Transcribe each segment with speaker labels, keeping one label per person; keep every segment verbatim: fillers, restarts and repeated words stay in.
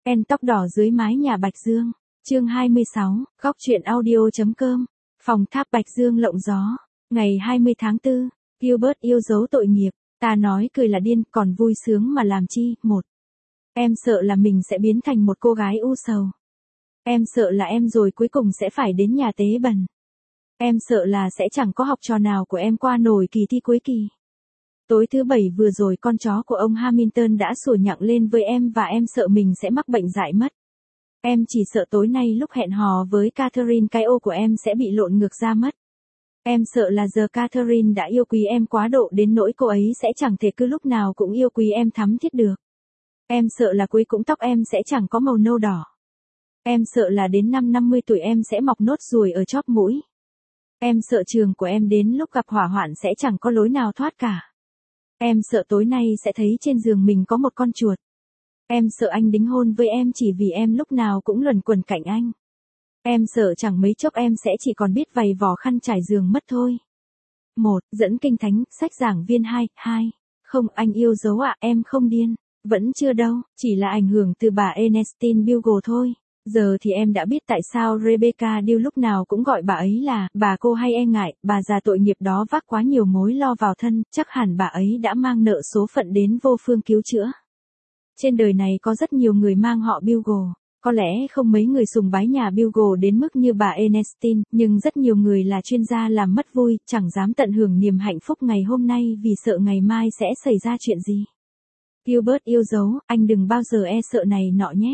Speaker 1: En tóc đỏ dưới mái nhà Bạch Dương. Chương hai mươi sáu, góc truyện audio.com. Phòng tháp Bạch Dương lộng gió. Ngày hai mươi tháng tư, Gilbert yêu dấu tội nghiệp. Ta nói cười là điên, còn vui sướng mà làm chi. Một. Em sợ là mình sẽ biến thành một cô gái u sầu. Em sợ là em rồi cuối cùng sẽ phải đến nhà tế bần. Em sợ là sẽ chẳng có học trò nào của em qua nổi kỳ thi cuối kỳ. Tối thứ bảy vừa rồi con chó của ông Hamilton đã sủa nhặng lên với em và em sợ mình sẽ mắc bệnh dại mất. Em chỉ sợ tối nay lúc hẹn hò với Catherine cái ô của em sẽ bị lộn ngược ra mất. Em sợ là giờ Catherine đã yêu quý em quá độ đến nỗi cô ấy sẽ chẳng thể cứ lúc nào cũng yêu quý em thắm thiết được. Em sợ là cuối cùng tóc em sẽ chẳng có màu nâu đỏ. Em sợ là đến năm năm mươi tuổi em sẽ mọc nốt ruồi ở chóp mũi. Em sợ trường của em đến lúc gặp hỏa hoạn sẽ chẳng có lối nào thoát cả. Em sợ tối nay sẽ thấy trên giường mình có một con chuột. Em sợ anh đính hôn với em chỉ vì em lúc nào cũng luẩn quẩn cạnh anh. Em sợ chẳng mấy chốc em sẽ chỉ còn biết vầy vò khăn trải giường mất thôi. một. Dẫn kinh thánh, sách giảng viên hai. hai. Không, anh yêu dấu ạ, à, em không điên. Vẫn chưa đâu, chỉ là ảnh hưởng từ bà Ernestine Bugle thôi. Giờ thì em đã biết tại sao Rebecca Deal lúc nào cũng gọi bà ấy là bà cô hay e ngại, bà già tội nghiệp đó vác quá nhiều mối lo vào thân, chắc hẳn bà ấy đã mang nợ số phận đến vô phương cứu chữa. Trên đời này có rất nhiều người mang họ Bugle, có lẽ không mấy người sùng bái nhà Bugle đến mức như bà Ernestine, nhưng rất nhiều người là chuyên gia làm mất vui, chẳng dám tận hưởng niềm hạnh phúc ngày hôm nay vì sợ ngày mai sẽ xảy ra chuyện gì. Gilbert yêu dấu, anh đừng bao giờ e sợ này nọ nhé.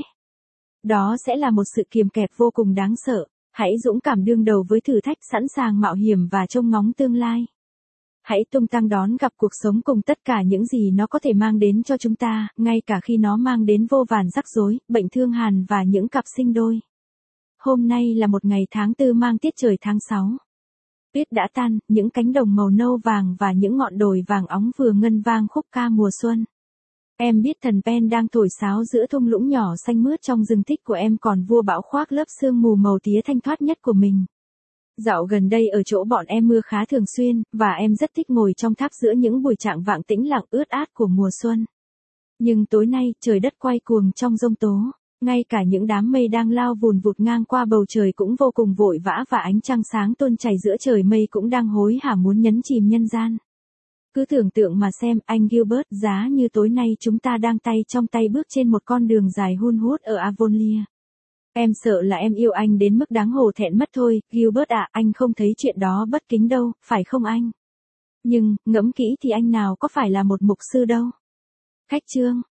Speaker 1: Đó sẽ là một sự kiềm kẹp vô cùng đáng sợ. Hãy dũng cảm đương đầu với thử thách, sẵn sàng mạo hiểm và trông ngóng tương lai. Hãy tung tăng đón gặp cuộc sống cùng tất cả những gì nó có thể mang đến cho chúng ta, ngay cả khi nó mang đến vô vàn rắc rối, bệnh thương hàn và những cặp sinh đôi. Hôm nay là một ngày tháng tư mang tiết trời tháng sáu. Tuyết đã tan, những cánh đồng màu nâu vàng và những ngọn đồi vàng óng vừa ngân vang khúc ca mùa xuân. Em biết thần Pen đang thổi sáo giữa thung lũng nhỏ xanh mướt trong rừng thích của em, còn vua bão khoác lớp sương mù màu tía thanh thoát nhất của mình. Dạo gần đây ở chỗ bọn em mưa khá thường xuyên, và em rất thích ngồi trong tháp giữa những buổi trạng vạng tĩnh lặng ướt át của mùa xuân. Nhưng tối nay, trời đất quay cuồng trong giông tố, ngay cả những đám mây đang lao vùn vụt ngang qua bầu trời cũng vô cùng vội vã và ánh trăng sáng tuôn chảy giữa trời mây cũng đang hối hả muốn nhấn chìm nhân gian. Cứ tưởng tượng mà xem, anh Gilbert, giá như tối nay chúng ta đang tay trong tay bước trên một con đường dài hun hút ở Avonlea. Em sợ là em yêu anh đến mức đáng hổ thẹn mất thôi, Gilbert ạ, à, anh không thấy chuyện đó bất kính đâu, phải không anh? Nhưng, ngẫm kỹ thì anh nào có phải là một mục sư đâu. Khách chương,